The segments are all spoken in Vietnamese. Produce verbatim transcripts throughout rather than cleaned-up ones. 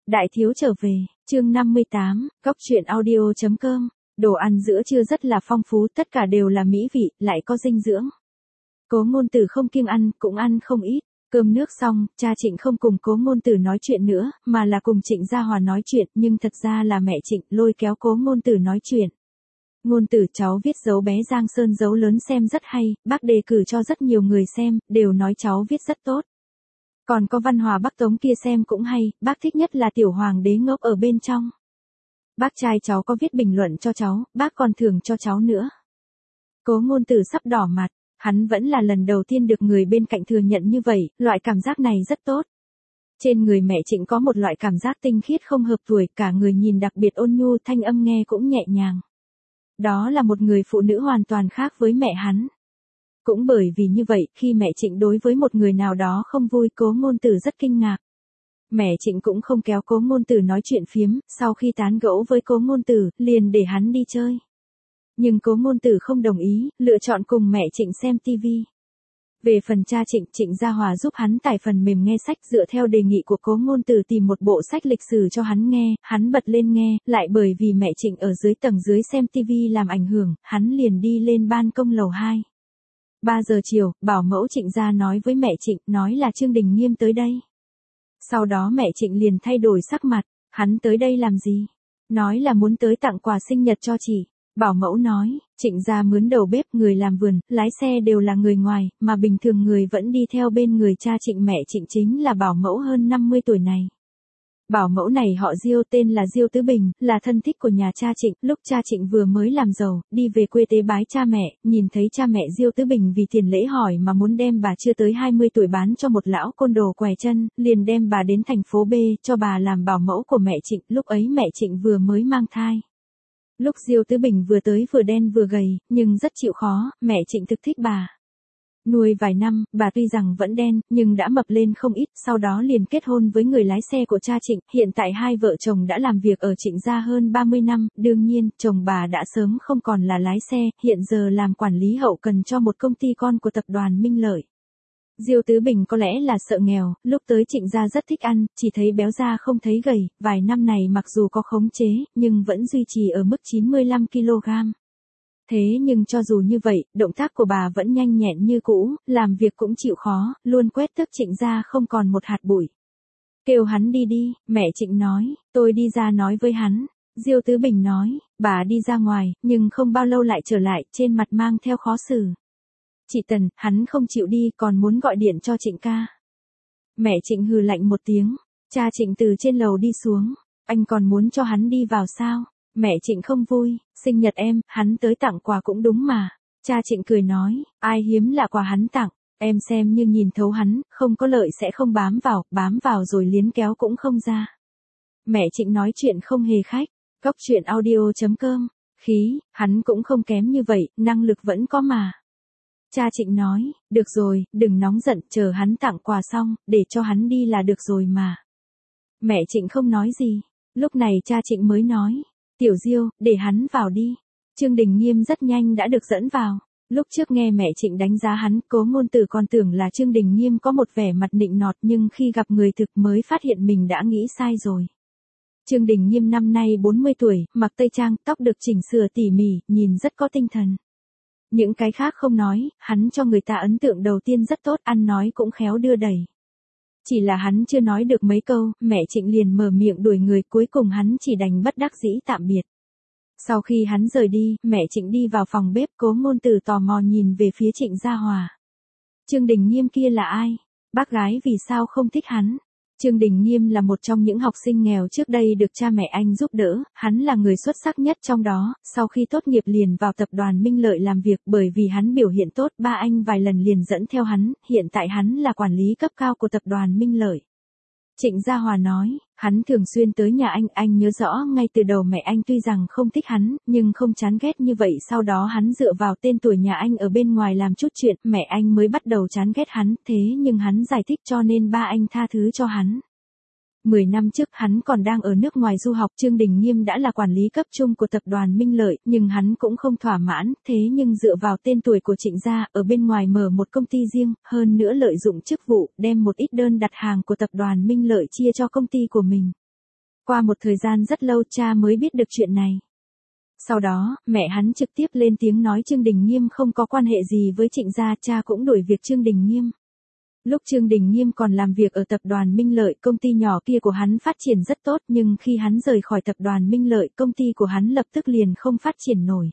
Đại thiếu trở về, chương năm mươi tám, góc truyện audio chấm com. Đồ ăn giữa trưa rất là phong phú, tất cả đều là mỹ vị, lại có dinh dưỡng. Cố Ngôn Tử không kiêng ăn, cũng ăn không ít. Cơm nước xong, cha Trịnh không cùng Cố Ngôn Tử nói chuyện nữa, mà là cùng Trịnh Gia Hòa nói chuyện, nhưng thật ra là mẹ Trịnh lôi kéo Cố Ngôn Tử nói chuyện. Ngôn Tử, cháu viết dấu bé Giang Sơn dấu lớn xem rất hay, bác đề cử cho rất nhiều người xem, đều nói cháu viết rất tốt. Còn có văn hòa Bắc Tống kia xem cũng hay, bác thích nhất là tiểu hoàng đế ngốc ở bên trong. Bác trai cháu có viết bình luận cho cháu, bác còn thưởng cho cháu nữa. Cố Ngôn Tử sắp đỏ mặt, hắn vẫn là lần đầu tiên được người bên cạnh thừa nhận như vậy, loại cảm giác này rất tốt. Trên người mẹ Trịnh có một loại cảm giác tinh khiết không hợp tuổi, cả người nhìn đặc biệt ôn nhu, thanh âm nghe cũng nhẹ nhàng. Đó là một người phụ nữ hoàn toàn khác với mẹ hắn. Cũng bởi vì như vậy, khi mẹ Trịnh đối với một người nào đó không vui, Cố Ngôn Tử rất kinh ngạc. Mẹ Trịnh cũng không kéo Cố Ngôn Tử nói chuyện phiếm, sau khi tán gẫu với Cố Ngôn Tử, liền để hắn đi chơi. Nhưng Cố Ngôn Tử không đồng ý, lựa chọn cùng mẹ Trịnh xem tivi. Về phần cha Trịnh, Trịnh Gia Hòa giúp hắn tải phần mềm nghe sách, dựa theo đề nghị của Cố Ngôn Tử tìm một bộ sách lịch sử cho hắn nghe, hắn bật lên nghe, lại bởi vì mẹ Trịnh ở dưới tầng dưới xem tivi làm ảnh hưởng, hắn liền đi lên ban công lầu hai. ba giờ chiều, bảo mẫu Trịnh Gia nói với mẹ Trịnh, nói là Trương Đình Nghiêm tới đây. Sau đó mẹ Trịnh liền thay đổi sắc mặt, hắn tới đây làm gì? Nói là muốn tới tặng quà sinh nhật cho chị. Bảo mẫu nói, Trịnh Gia mướn đầu bếp, người làm vườn, lái xe đều là người ngoài, mà bình thường người vẫn đi theo bên người cha Trịnh. Mẹ Trịnh chính là bảo mẫu hơn năm mươi tuổi này. Bảo mẫu này họ Diêu, tên là Diêu Tứ Bình, là thân thích của nhà cha Trịnh. Lúc cha Trịnh vừa mới làm giàu, đi về quê tế bái cha mẹ, nhìn thấy cha mẹ Diêu Tứ Bình vì tiền lễ hỏi mà muốn đem bà chưa tới hai mươi tuổi bán cho một lão côn đồ què chân, liền đem bà đến thành phố B, cho bà làm bảo mẫu của mẹ Trịnh. Lúc ấy mẹ Trịnh vừa mới mang thai. Lúc Diêu Tứ Bình vừa tới vừa đen vừa gầy, nhưng rất chịu khó, mẹ Trịnh thực thích bà. Nuôi vài năm, bà tuy rằng vẫn đen, nhưng đã mập lên không ít, sau đó liền kết hôn với người lái xe của cha Trịnh. Hiện tại hai vợ chồng đã làm việc ở Trịnh Gia hơn ba mươi năm, đương nhiên, chồng bà đã sớm không còn là lái xe, hiện giờ làm quản lý hậu cần cho một công ty con của tập đoàn Minh Lợi. Diêu Tứ Bình có lẽ là sợ nghèo, lúc tới Trịnh Gia rất thích ăn, chỉ thấy béo ra không thấy gầy, vài năm này mặc dù có khống chế, nhưng vẫn duy trì ở mức chín mươi lăm ki lô gam. Thế nhưng cho dù như vậy, động tác của bà vẫn nhanh nhẹn như cũ, làm việc cũng chịu khó, luôn quét tước Trịnh Gia không còn một hạt bụi. Kêu hắn đi đi, mẹ Trịnh nói, tôi đi ra nói với hắn. Diêu Tứ Bình nói, bà đi ra ngoài, nhưng không bao lâu lại trở lại, trên mặt mang theo khó xử. Chị Tần, hắn không chịu đi, còn muốn gọi điện cho Trịnh ca. Mẹ Trịnh hừ lạnh một tiếng, cha Trịnh từ trên lầu đi xuống, anh còn muốn cho hắn đi vào sao? Mẹ Trịnh không vui, sinh nhật em, hắn tới tặng quà cũng đúng mà. Cha Trịnh cười nói, ai hiếm lạ quà hắn tặng, em xem như nhìn thấu hắn, không có lợi sẽ không bám vào, bám vào rồi liến kéo cũng không ra. Mẹ Trịnh nói chuyện không hề khách, góc truyện audio chấm com, khí, hắn cũng không kém như vậy, năng lực vẫn có mà. Cha Trịnh nói, được rồi, đừng nóng giận, chờ hắn tặng quà xong, để cho hắn đi là được rồi mà. Mẹ Trịnh không nói gì, lúc này cha Trịnh mới nói, Tiểu Diêu, để hắn vào đi. Trương Đình Nghiêm rất nhanh đã được dẫn vào. Lúc trước nghe mẹ Trịnh đánh giá hắn, Cố Ngôn Tử còn tưởng là Trương Đình Nghiêm có một vẻ mặt nịnh nọt, nhưng khi gặp người thực mới phát hiện mình đã nghĩ sai rồi. Trương Đình Nghiêm năm nay bốn mươi tuổi, mặc tây trang, tóc được chỉnh sửa tỉ mỉ, nhìn rất có tinh thần. Những cái khác không nói, hắn cho người ta ấn tượng đầu tiên rất tốt, ăn nói cũng khéo đưa đẩy. Chỉ là hắn chưa nói được mấy câu, mẹ Trịnh liền mở miệng đuổi người, cuối cùng hắn chỉ đành bất đắc dĩ tạm biệt. Sau khi hắn rời đi, mẹ Trịnh đi vào phòng bếp, Cố Ngôn Tử tò mò nhìn về phía Trịnh Gia Hòa. Trương Đình Nghiêm kia là ai? Bác gái vì sao không thích hắn? Trương Đình Nghiêm là một trong những học sinh nghèo trước đây được cha mẹ anh giúp đỡ, hắn là người xuất sắc nhất trong đó, sau khi tốt nghiệp liền vào tập đoàn Minh Lợi làm việc, bởi vì hắn biểu hiện tốt, ba anh vài lần liền dẫn theo hắn, hiện tại hắn là quản lý cấp cao của tập đoàn Minh Lợi. Trịnh Gia Hòa nói, hắn thường xuyên tới nhà anh, anh nhớ rõ ngay từ đầu mẹ anh tuy rằng không thích hắn, nhưng không chán ghét như vậy, sau đó hắn dựa vào tên tuổi nhà anh ở bên ngoài làm chút chuyện, mẹ anh mới bắt đầu chán ghét hắn, thế nhưng hắn giải thích cho nên ba anh tha thứ cho hắn. Mười năm trước hắn còn đang ở nước ngoài du học, Trương Đình Nghiêm đã là quản lý cấp trung của tập đoàn Minh Lợi, nhưng hắn cũng không thỏa mãn, thế nhưng dựa vào tên tuổi của Trịnh Gia, ở bên ngoài mở một công ty riêng, hơn nữa lợi dụng chức vụ, đem một ít đơn đặt hàng của tập đoàn Minh Lợi chia cho công ty của mình. Qua một thời gian rất lâu cha mới biết được chuyện này. Sau đó, mẹ hắn trực tiếp lên tiếng nói Trương Đình Nghiêm không có quan hệ gì với Trịnh gia, cha cũng đuổi việc Trương Đình Nghiêm. Lúc Trương Đình Nghiêm còn làm việc ở tập đoàn Minh Lợi, công ty nhỏ kia của hắn phát triển rất tốt, nhưng khi hắn rời khỏi tập đoàn Minh Lợi, công ty của hắn lập tức liền không phát triển nổi.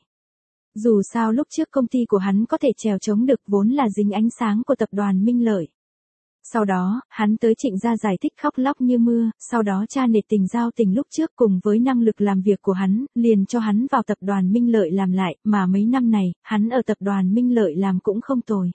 Dù sao lúc trước công ty của hắn có thể trèo chống được, vốn là dính ánh sáng của tập đoàn Minh Lợi. Sau đó, hắn tới Trịnh gia giải thích khóc lóc như mưa, sau đó cha nể tình giao tình lúc trước cùng với năng lực làm việc của hắn, liền cho hắn vào tập đoàn Minh Lợi làm lại, mà mấy năm này, hắn ở tập đoàn Minh Lợi làm cũng không tồi.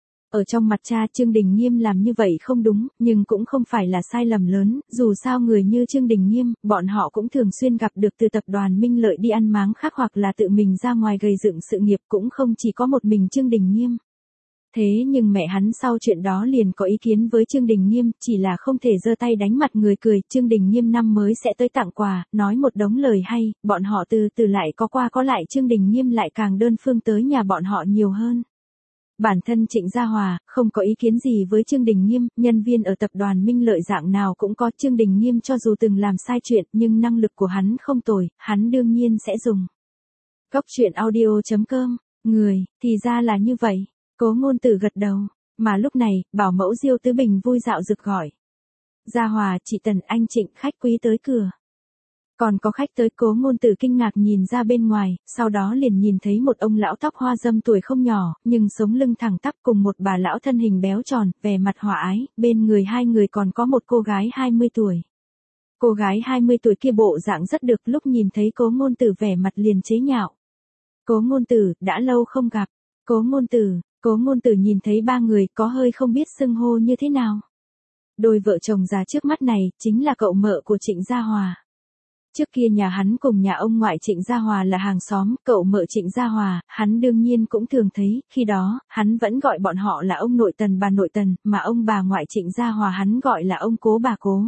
Ở trong mặt cha, Trương Đình Nghiêm làm như vậy không đúng, nhưng cũng không phải là sai lầm lớn, dù sao người như Trương Đình Nghiêm, bọn họ cũng thường xuyên gặp được từ tập đoàn Minh Lợi đi ăn máng khác hoặc là tự mình ra ngoài gây dựng sự nghiệp, cũng không chỉ có một mình Trương Đình Nghiêm. Thế nhưng mẹ hắn sau chuyện đó liền có ý kiến với Trương Đình Nghiêm, chỉ là không thể giơ tay đánh mặt người cười, Trương Đình Nghiêm năm mới sẽ tới tặng quà, nói một đống lời hay, bọn họ từ từ lại có qua có lại, Trương Đình Nghiêm lại càng đơn phương tới nhà bọn họ nhiều hơn. Bản thân Trịnh Gia Hòa, không có ý kiến gì với Trương Đình Nghiêm, nhân viên ở tập đoàn Minh Lợi dạng nào cũng có, Trương Đình Nghiêm cho dù từng làm sai chuyện nhưng năng lực của hắn không tồi, hắn đương nhiên sẽ dùng. Góc truyện audio chấm com, người, thì ra là như vậy, Cố Ngôn Tử gật đầu, mà lúc này, bảo mẫu Diêu Tứ Bình vui dạo rực gọi. Gia Hòa, chị Tần, anh Trịnh, khách quý tới cửa. Còn có khách tới, Cố Ngôn Tử kinh ngạc nhìn ra bên ngoài, sau đó liền nhìn thấy một ông lão tóc hoa râm tuổi không nhỏ, nhưng sống lưng thẳng tắp cùng một bà lão thân hình béo tròn, vẻ mặt hòa ái, bên người hai người còn có một cô gái hai mươi tuổi. Cô gái hai mươi tuổi kia bộ dạng rất được, lúc nhìn thấy Cố Ngôn Tử vẻ mặt liền chế nhạo. Cố Ngôn Tử, đã lâu không gặp. Cố Ngôn Tử, Cố Ngôn Tử nhìn thấy ba người có hơi không biết xưng hô như thế nào. Đôi vợ chồng già trước mắt này, chính là cậu mợ của Trịnh Gia Hòa. Trước kia nhà hắn cùng nhà ông ngoại Trịnh Gia Hòa là hàng xóm, cậu mợ Trịnh Gia Hòa, hắn đương nhiên cũng thường thấy, khi đó, hắn vẫn gọi bọn họ là ông nội Tần bà nội Tần, mà ông bà ngoại Trịnh Gia Hòa hắn gọi là ông cố bà cố.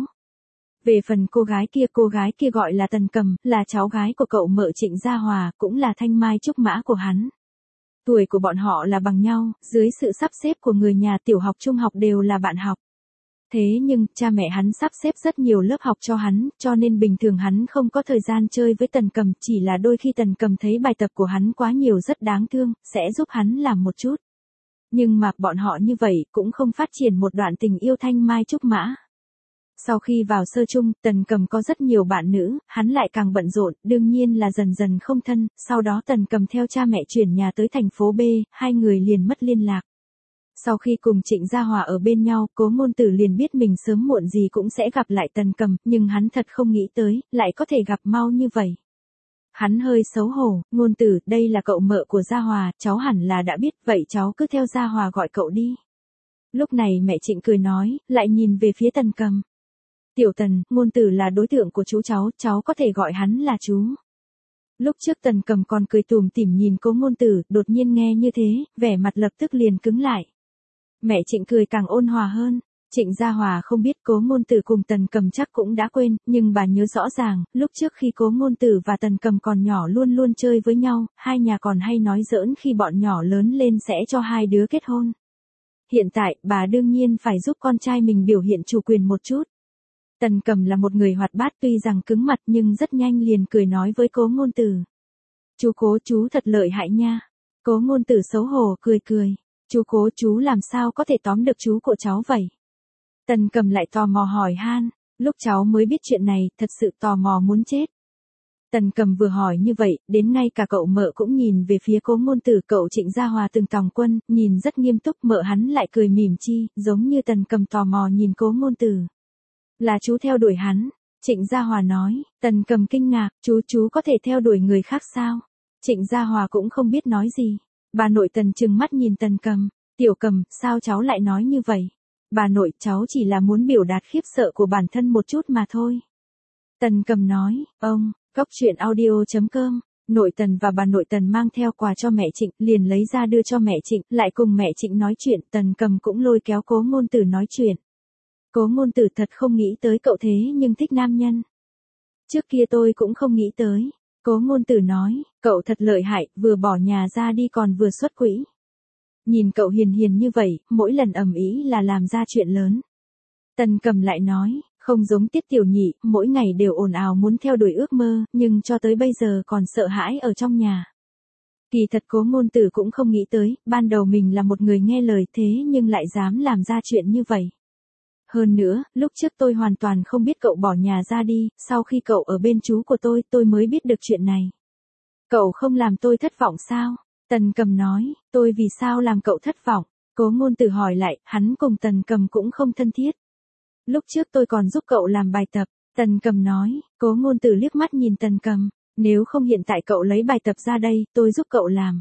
Về phần cô gái kia, cô gái kia gọi là Tần Cầm, là cháu gái của cậu mợ Trịnh Gia Hòa, cũng là thanh mai trúc mã của hắn. Tuổi của bọn họ là bằng nhau, dưới sự sắp xếp của người nhà, tiểu học trung học đều là bạn học. Thế nhưng, cha mẹ hắn sắp xếp rất nhiều lớp học cho hắn, cho nên bình thường hắn không có thời gian chơi với Tần Cầm, chỉ là đôi khi Tần Cầm thấy bài tập của hắn quá nhiều rất đáng thương, sẽ giúp hắn làm một chút. Nhưng mà, bọn họ như vậy, cũng không phát triển một đoạn tình yêu thanh mai trúc mã. Sau khi vào sơ chung, Tần Cầm có rất nhiều bạn nữ, hắn lại càng bận rộn, đương nhiên là dần dần không thân, sau đó Tần Cầm theo cha mẹ chuyển nhà tới thành phố B, hai người liền mất liên lạc. Sau khi cùng Trịnh Gia Hòa ở bên nhau, Cố Ngôn Tử liền biết mình sớm muộn gì cũng sẽ gặp lại Tần Cầm, nhưng hắn thật không nghĩ tới, lại có thể gặp mau như vậy. Hắn hơi xấu hổ, Ngôn Tử, đây là cậu mợ của Gia Hòa, cháu hẳn là đã biết, vậy cháu cứ theo Gia Hòa gọi cậu đi. Lúc này mẹ Trịnh cười nói, lại nhìn về phía Tần Cầm. Tiểu Tần, Ngôn Tử là đối tượng của chú cháu, cháu có thể gọi hắn là chú. Lúc trước Tần Cầm còn cười tủm tỉm nhìn Cố Ngôn Tử, đột nhiên nghe như thế, vẻ mặt lập tức liền cứng lại. Mẹ Trịnh cười càng ôn hòa hơn. Trịnh Gia Hòa không biết Cố Ngôn Tử cùng Tần Cầm chắc cũng đã quên, nhưng bà nhớ rõ ràng, lúc trước khi Cố Ngôn Tử và Tần Cầm còn nhỏ luôn luôn chơi với nhau, hai nhà còn hay nói giỡn khi bọn nhỏ lớn lên sẽ cho hai đứa kết hôn. Hiện tại, bà đương nhiên phải giúp con trai mình biểu hiện chủ quyền một chút. Tần Cầm là một người hoạt bát, tuy rằng cứng mặt nhưng rất nhanh liền cười nói với Cố Ngôn Tử. Chú Cố, chú thật lợi hại nha. Cố Ngôn Tử xấu hổ cười cười. Chú Cố, chú làm sao có thể tóm được chú của cháu vậy? Tần Cầm lại tò mò hỏi han, lúc cháu mới biết chuyện này, thật sự tò mò muốn chết. Tần Cầm vừa hỏi như vậy, đến ngay cả cậu mợ cũng nhìn về phía Cố Ngôn Tử, cậu Trịnh Gia Hòa từng tòng quân, nhìn rất nghiêm túc, mợ hắn lại cười mỉm chi, giống như Tần Cầm tò mò nhìn Cố Ngôn Tử. Là chú theo đuổi hắn, Trịnh Gia Hòa nói. Tần Cầm kinh ngạc, chú chú có thể theo đuổi người khác sao? Trịnh Gia Hòa cũng không biết nói gì. Bà nội Tần trừng mắt nhìn Tần Cầm, Tiểu Cầm, sao cháu lại nói như vậy? Bà nội, cháu chỉ là muốn biểu đạt khiếp sợ của bản thân một chút mà thôi. Tần Cầm nói, ông, góc truyện audio chấm com, nội Tần và bà nội Tần mang theo quà cho mẹ Trịnh, liền lấy ra đưa cho mẹ Trịnh, lại cùng mẹ Trịnh nói chuyện, Tần Cầm cũng lôi kéo Cố Ngôn Tử nói chuyện. Cố Ngôn Tử thật không nghĩ tới cậu thế nhưng thích nam nhân. Trước kia tôi cũng không nghĩ tới. Cố Ngôn Tử nói, cậu thật lợi hại, vừa bỏ nhà ra đi còn vừa xuất quỹ. Nhìn cậu hiền hiền như vậy, mỗi lần ầm ĩ là làm ra chuyện lớn. Tần Cầm lại nói, Không giống Tiết Tiểu Nhị, mỗi ngày đều ồn ào muốn theo đuổi ước mơ, nhưng cho tới bây giờ còn sợ hãi ở trong nhà. Kỳ thật Cố Ngôn Tử cũng không nghĩ tới, ban đầu mình là một người nghe lời thế nhưng lại dám làm ra chuyện như vậy. Hơn nữa, lúc trước tôi hoàn toàn không biết cậu bỏ nhà ra đi, sau khi cậu ở bên chú của tôi, tôi mới biết được chuyện này. Cậu không làm tôi thất vọng sao? Tần Cầm nói, tôi vì sao làm cậu thất vọng? Cố Ngôn Tử hỏi lại, hắn cùng Tần Cầm cũng không thân thiết. Lúc trước tôi còn giúp cậu làm bài tập, Tần Cầm nói. Cố Ngôn Tử liếc mắt nhìn Tần Cầm, nếu không hiện tại cậu lấy bài tập ra đây, tôi giúp cậu làm.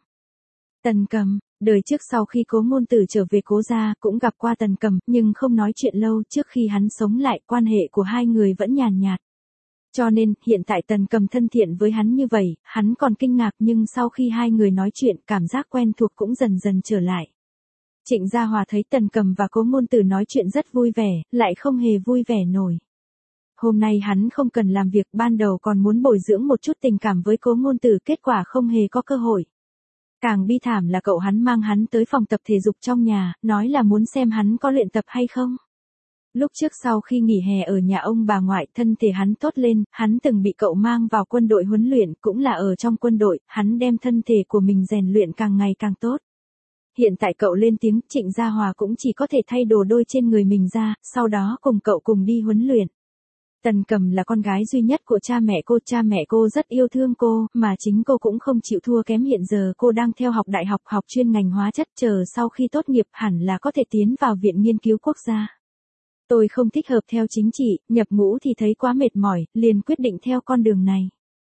Tần Cầm, đời trước sau khi Cố Ngôn Tử trở về Cố gia, cũng gặp qua Tần Cầm, nhưng không nói chuyện lâu, trước khi hắn sống lại, quan hệ của hai người vẫn nhàn nhạt. Cho nên, hiện tại Tần Cầm thân thiện với hắn như vậy, hắn còn kinh ngạc, nhưng sau khi hai người nói chuyện, cảm giác quen thuộc cũng dần dần trở lại. Trịnh Gia Hòa thấy Tần Cầm và Cố Ngôn Tử nói chuyện rất vui vẻ, lại không hề vui vẻ nổi. Hôm nay hắn không cần làm việc, ban đầu còn muốn bồi dưỡng một chút tình cảm với Cố Ngôn Tử, kết quả không hề có cơ hội. Càng bi thảm là cậu hắn mang hắn tới phòng tập thể dục trong nhà, nói là muốn xem hắn có luyện tập hay không. Lúc trước sau khi nghỉ hè ở nhà ông bà ngoại, thân thể hắn tốt lên, hắn từng bị cậu mang vào quân đội huấn luyện, cũng là ở trong quân đội, hắn đem thân thể của mình rèn luyện càng ngày càng tốt. Hiện tại cậu lên tiếng, Trịnh Gia Hòa cũng chỉ có thể thay đồ đôi trên người mình ra, sau đó cùng cậu cùng đi huấn luyện. Tần Cầm là con gái duy nhất của cha mẹ cô, cha mẹ cô rất yêu thương cô, mà chính cô cũng không chịu thua kém, hiện giờ cô đang theo học đại học, học chuyên ngành hóa chất, chờ sau khi tốt nghiệp hẳn là có thể tiến vào Viện Nghiên cứu Quốc gia. Tôi không thích hợp theo chính trị, nhập ngũ thì thấy quá mệt mỏi, liền quyết định theo con đường này.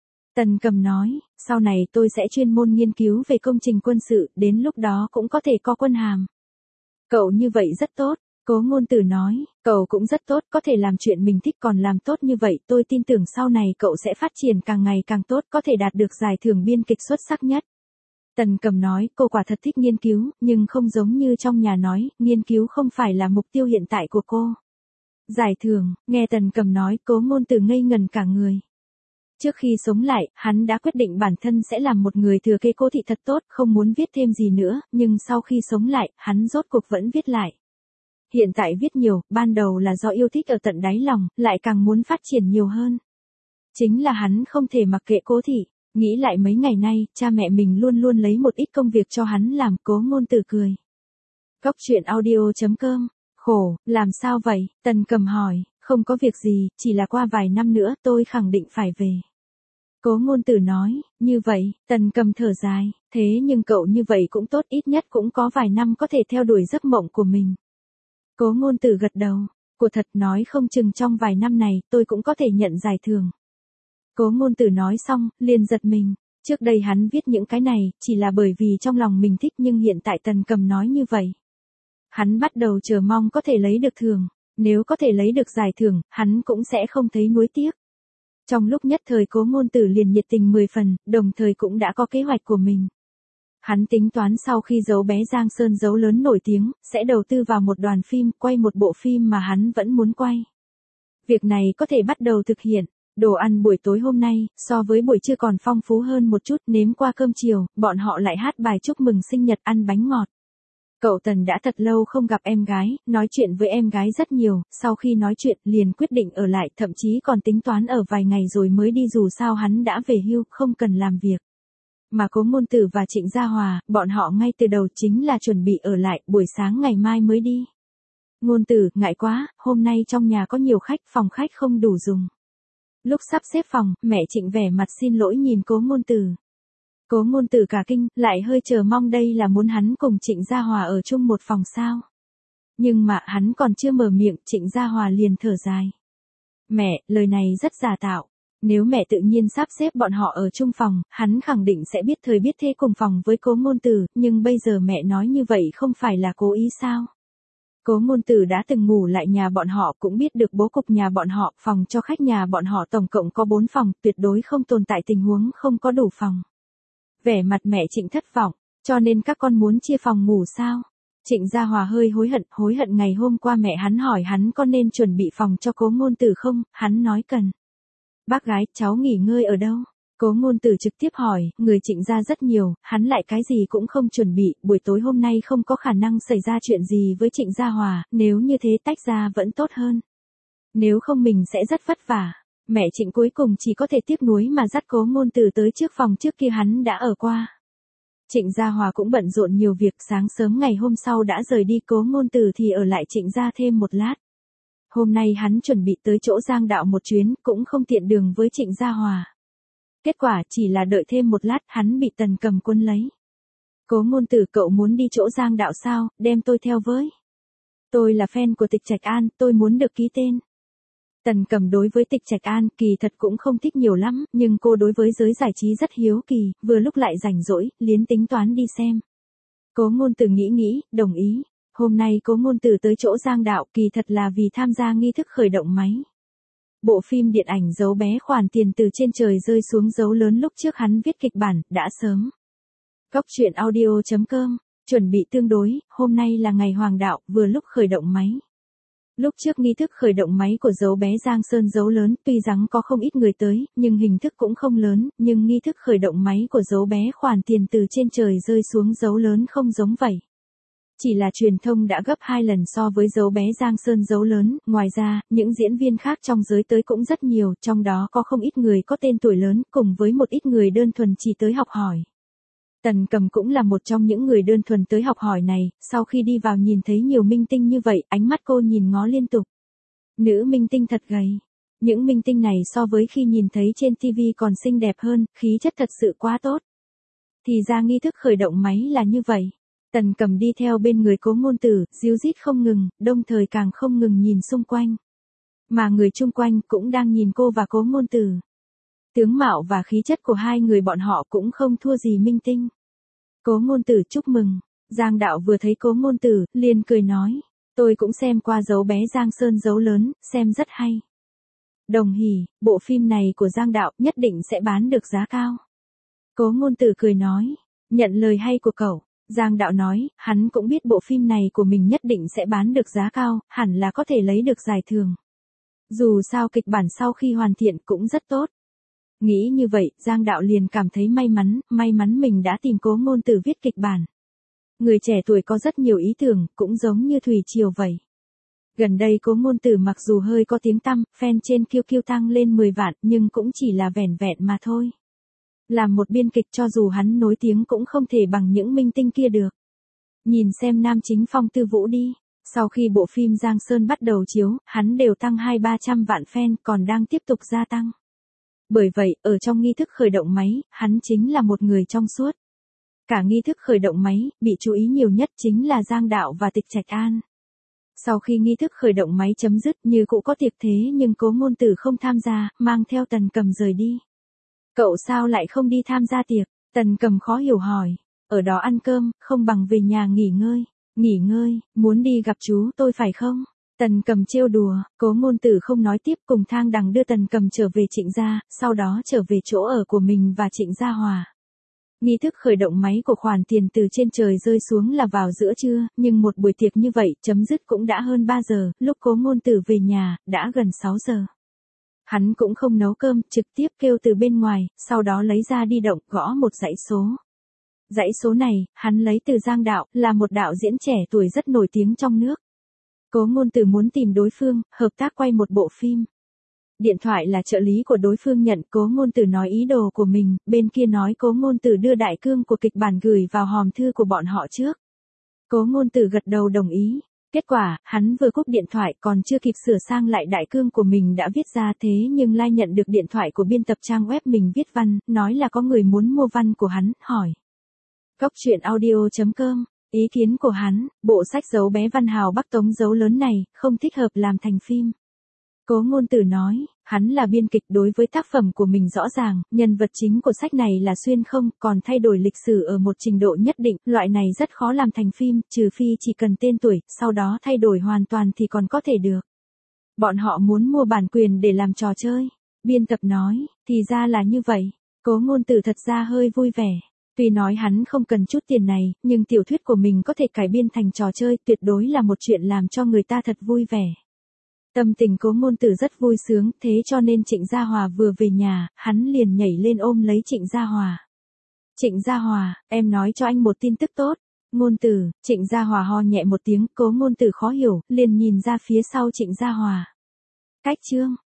Tần Cầm nói, sau này tôi sẽ chuyên môn nghiên cứu về công trình quân sự, đến lúc đó cũng có thể có quân hàm. Cậu như vậy rất tốt. Cố Ngôn Tử nói, cậu cũng rất tốt, có thể làm chuyện mình thích còn làm tốt như vậy, tôi tin tưởng sau này cậu sẽ phát triển càng ngày càng tốt, có thể đạt được giải thưởng biên kịch xuất sắc nhất. Tần Cầm nói, cô quả thật thích nghiên cứu, nhưng không giống như trong nhà nói, nghiên cứu không phải là mục tiêu hiện tại của cô. Giải thưởng, nghe Tần Cầm nói, Cố Ngôn Tử ngây ngần cả người. Trước khi sống lại, hắn đã quyết định bản thân sẽ làm một người thừa kế Cố thị thật tốt, không muốn viết thêm gì nữa, nhưng sau khi sống lại, hắn rốt cuộc vẫn viết lại. Hiện tại viết nhiều, ban đầu là do yêu thích ở tận đáy lòng, lại càng muốn phát triển nhiều hơn. Chính là hắn không thể mặc kệ Cố thị, nghĩ lại mấy ngày nay, cha mẹ mình luôn luôn lấy một ít công việc cho hắn làm. Cố Ngôn Tử cười. Cóc truyện audio chấm com, khổ, làm sao vậy? Tần Cầm hỏi, không có việc gì, chỉ là qua vài năm nữa tôi khẳng định phải về. Cố Ngôn Tử nói, như vậy, Tần Cầm thở dài, thế nhưng cậu như vậy cũng tốt, ít nhất cũng có vài năm có thể theo đuổi giấc mộng của mình. Cố Ngôn Tử gật đầu, của thật, nói không chừng trong vài năm này tôi cũng có thể nhận giải thưởng. Cố Ngôn Tử nói xong, liền giật mình, trước đây hắn viết những cái này, chỉ là bởi vì trong lòng mình thích, nhưng hiện tại Tần Cầm nói như vậy. Hắn bắt đầu chờ mong có thể lấy được thưởng, nếu có thể lấy được giải thưởng, hắn cũng sẽ không thấy nuối tiếc. Trong lúc nhất thời Cố Ngôn Tử liền nhiệt tình mười phần, đồng thời cũng đã có kế hoạch của mình. Hắn tính toán sau khi giấu bé Giang Sơn giấu lớn nổi tiếng, sẽ đầu tư vào một đoàn phim, quay một bộ phim mà hắn vẫn muốn quay. Việc này có thể bắt đầu thực hiện. Đồ ăn buổi tối hôm nay, so với buổi trưa còn phong phú hơn một chút, nếm qua cơm chiều, bọn họ lại hát bài chúc mừng sinh nhật, ăn bánh ngọt. Cậu Tần đã thật lâu không gặp em gái, nói chuyện với em gái rất nhiều, sau khi nói chuyện liền quyết định ở lại, thậm chí còn tính toán ở vài ngày rồi mới đi, dù sao hắn đã về hưu, không cần làm việc. Mà Cố Ngôn Tử và Trịnh Gia Hòa, bọn họ ngay từ đầu chính là chuẩn bị ở lại, buổi sáng ngày mai mới đi. Ngôn Tử, ngại quá, hôm nay trong nhà có nhiều khách, phòng khách không đủ dùng. Lúc sắp xếp phòng, mẹ Trịnh vẻ mặt xin lỗi nhìn Cố Ngôn Tử. Cố Ngôn Tử cả kinh, lại hơi chờ mong, đây là muốn hắn cùng Trịnh Gia Hòa ở chung một phòng sao. Nhưng mà hắn còn chưa mở miệng, Trịnh Gia Hòa liền thở dài. Mẹ, lời này rất giả tạo. Nếu mẹ tự nhiên sắp xếp bọn họ ở chung phòng, hắn khẳng định sẽ biết thời biết thế cùng phòng với Cố Ngôn Tử, nhưng bây giờ mẹ nói như vậy không phải là cố ý sao? Cố Ngôn Tử đã từng ngủ lại nhà bọn họ, cũng biết được bố cục nhà bọn họ, phòng cho khách nhà bọn họ tổng cộng có bốn phòng, tuyệt đối không tồn tại tình huống không có đủ phòng. Vẻ mặt mẹ Trịnh thất vọng, cho nên các con muốn chia phòng ngủ sao? Trịnh Gia Hòa hơi hối hận, hối hận ngày hôm qua mẹ hắn hỏi hắn có nên chuẩn bị phòng cho Cố Ngôn Tử không, hắn nói cần. Bác gái, cháu nghỉ ngơi ở đâu? Cố Ngôn Tử trực tiếp hỏi, người Trịnh gia rất nhiều, hắn lại cái gì cũng không chuẩn bị, buổi tối hôm nay không có khả năng xảy ra chuyện gì với Trịnh Gia Hòa, nếu như thế tách ra vẫn tốt hơn. Nếu không mình sẽ rất vất vả. Mẹ Trịnh cuối cùng chỉ có thể tiếc nuối mà dắt Cố Ngôn Từ tới trước phòng trước kia hắn đã ở qua. Trịnh Gia Hòa cũng bận rộn nhiều việc, sáng sớm ngày hôm sau đã rời đi, Cố Ngôn Từ thì ở lại Trịnh gia thêm một lát. Hôm nay hắn chuẩn bị tới chỗ Giang Đạo một chuyến, cũng không tiện đường với Trịnh Gia Hòa. Kết quả chỉ là đợi thêm một lát, hắn bị Tần Cầm cuốn lấy. Cố Ngôn Từ, cậu muốn đi chỗ Giang Đạo sao, đem tôi theo với. Tôi là fan của Tịch Trạch An, tôi muốn được ký tên. Tần Cầm đối với Tịch Trạch An kỳ thật cũng không thích nhiều lắm, nhưng cô đối với giới giải trí rất hiếu kỳ, vừa lúc lại rảnh rỗi, liến tính toán đi xem. Cố Ngôn Từ nghĩ nghĩ, đồng ý. Hôm nay Cố Ngôn Từ tới chỗ Giang Đạo kỳ thật là vì tham gia nghi thức khởi động máy. Bộ phim điện ảnh Dấu Bé Khoản Tiền từ trên trời rơi xuống dấu lớn lúc trước hắn viết kịch bản, đã sớm. Góc truyện audio chấm com, chuẩn bị tương đối, hôm nay là ngày hoàng đạo, vừa lúc khởi động máy. Lúc trước nghi thức khởi động máy của Dấu Bé Giang Sơn dấu lớn, tuy rằng có không ít người tới, nhưng hình thức cũng không lớn, nhưng nghi thức khởi động máy của Dấu Bé Khoản Tiền từ trên trời rơi xuống dấu lớn không giống vậy. Chỉ là truyền thông đã gấp hai lần so với Dấu Bé Giang Sơn dấu lớn, ngoài ra, những diễn viên khác trong giới tới cũng rất nhiều, trong đó có không ít người có tên tuổi lớn, cùng với một ít người đơn thuần chỉ tới học hỏi. Tần Cầm cũng là một trong những người đơn thuần tới học hỏi này, sau khi đi vào nhìn thấy nhiều minh tinh như vậy, ánh mắt cô nhìn ngó liên tục. Nữ minh tinh thật gầy. Những minh tinh này so với khi nhìn thấy trên ti vi còn xinh đẹp hơn, khí chất thật sự quá tốt. Thì ra nghi thức khởi động máy là như vậy. Tần Cầm đi theo bên người Cố Ngôn Từ, ríu rít không ngừng, đồng thời càng không ngừng nhìn xung quanh. Mà người chung quanh cũng đang nhìn cô và Cố Ngôn Từ. Tướng mạo và khí chất của hai người bọn họ cũng không thua gì minh tinh. Cố Ngôn Từ chúc mừng. Giang Đạo vừa thấy Cố Ngôn Từ, liền cười nói. Tôi cũng xem qua Dấu Bé Giang Sơn dấu lớn, xem rất hay. Đồng hỉ, bộ phim này của Giang Đạo nhất định sẽ bán được giá cao. Cố Ngôn Từ cười nói. Nhận lời hay của cậu. Giang Đạo nói, hắn cũng biết bộ phim này của mình nhất định sẽ bán được giá cao, hẳn là có thể lấy được giải thưởng. Dù sao kịch bản sau khi hoàn thiện cũng rất tốt. Nghĩ như vậy, Giang Đạo liền cảm thấy may mắn, may mắn mình đã tìm Cố Ngôn Từ viết kịch bản. Người trẻ tuổi có rất nhiều ý tưởng, cũng giống như thủy triều vậy. Gần đây Cố Ngôn Từ mặc dù hơi có tiếng tăm, fan trên quy quy tăng lên mười vạn, nhưng cũng chỉ là vẻn vẹn mà thôi. Làm một biên kịch cho dù hắn nổi tiếng cũng không thể bằng những minh tinh kia được. Nhìn xem nam chính Phong Tư Vũ đi. Sau khi bộ phim Giang Sơn bắt đầu chiếu, hắn đều tăng hai ba trăm vạn fan, còn đang tiếp tục gia tăng. Bởi vậy, ở trong nghi thức khởi động máy, hắn chính là một người trong suốt. Cả nghi thức khởi động máy, bị chú ý nhiều nhất chính là Giang Đạo và Tịch Trạch An. Sau khi nghi thức khởi động máy chấm dứt, như cũng có tiệc thế nhưng Cố Ngôn Từ không tham gia, mang theo Tần Cầm rời đi. Cậu sao lại không đi tham gia tiệc? Tần Cầm khó hiểu hỏi. Ở đó ăn cơm, không bằng về nhà nghỉ ngơi. Nghỉ ngơi, muốn đi gặp chú tôi phải không? Tần Cầm trêu đùa, Cố Ngôn Từ không nói tiếp, cùng Thang Đằng đưa Tần Cầm trở về Trịnh gia, sau đó trở về chỗ ở của mình và Trịnh Gia Hòa. Nghi thức khởi động máy của khoản tiền từ trên trời rơi xuống là vào giữa trưa, nhưng một buổi tiệc như vậy chấm dứt cũng đã hơn ba giờ, lúc Cố Ngôn Từ về nhà, đã gần sáu giờ. Hắn cũng không nấu cơm, trực tiếp kêu từ bên ngoài, sau đó lấy ra di động, gõ một dãy số. Dãy số này, hắn lấy từ Giang Đạo, là một đạo diễn trẻ tuổi rất nổi tiếng trong nước. Cố Ngôn Từ muốn tìm đối phương, hợp tác quay một bộ phim. Điện thoại là trợ lý của đối phương nhận, Cố Ngôn Từ nói ý đồ của mình, bên kia nói Cố Ngôn Từ đưa đại cương của kịch bản gửi vào hòm thư của bọn họ trước. Cố Ngôn Từ gật đầu đồng ý. Kết quả, hắn vừa cúp điện thoại còn chưa kịp sửa sang lại đại cương của mình đã viết ra, thế nhưng lai nhận được điện thoại của biên tập trang web mình viết văn, nói là có người muốn mua văn của hắn, hỏi. Góc truyện audio chấm com, ý kiến của hắn, bộ sách Dấu Bé Văn Hào Bắc Tống dấu lớn này, không thích hợp làm thành phim. Cố Ngôn Từ nói, hắn là biên kịch, đối với tác phẩm của mình rõ ràng, nhân vật chính của sách này là xuyên không, còn thay đổi lịch sử ở một trình độ nhất định, loại này rất khó làm thành phim, trừ phi chỉ cần tên tuổi, sau đó thay đổi hoàn toàn thì còn có thể được. Bọn họ muốn mua bản quyền để làm trò chơi. Biên tập nói, thì ra là như vậy. Cố Ngôn Từ thật ra hơi vui vẻ. Tuy nói hắn không cần chút tiền này, nhưng tiểu thuyết của mình có thể cải biên thành trò chơi, tuyệt đối là một chuyện làm cho người ta thật vui vẻ. Tâm tình Cố Ngôn Từ rất vui sướng, thế cho nên Trịnh Gia Hòa vừa về nhà, hắn liền nhảy lên ôm lấy Trịnh Gia Hòa. Trịnh Gia Hòa, em nói cho anh một tin tức tốt. Ngôn Từ, Trịnh Gia Hòa ho nhẹ một tiếng, Cố Ngôn Từ khó hiểu, liền nhìn ra phía sau Trịnh Gia Hòa. Cách chương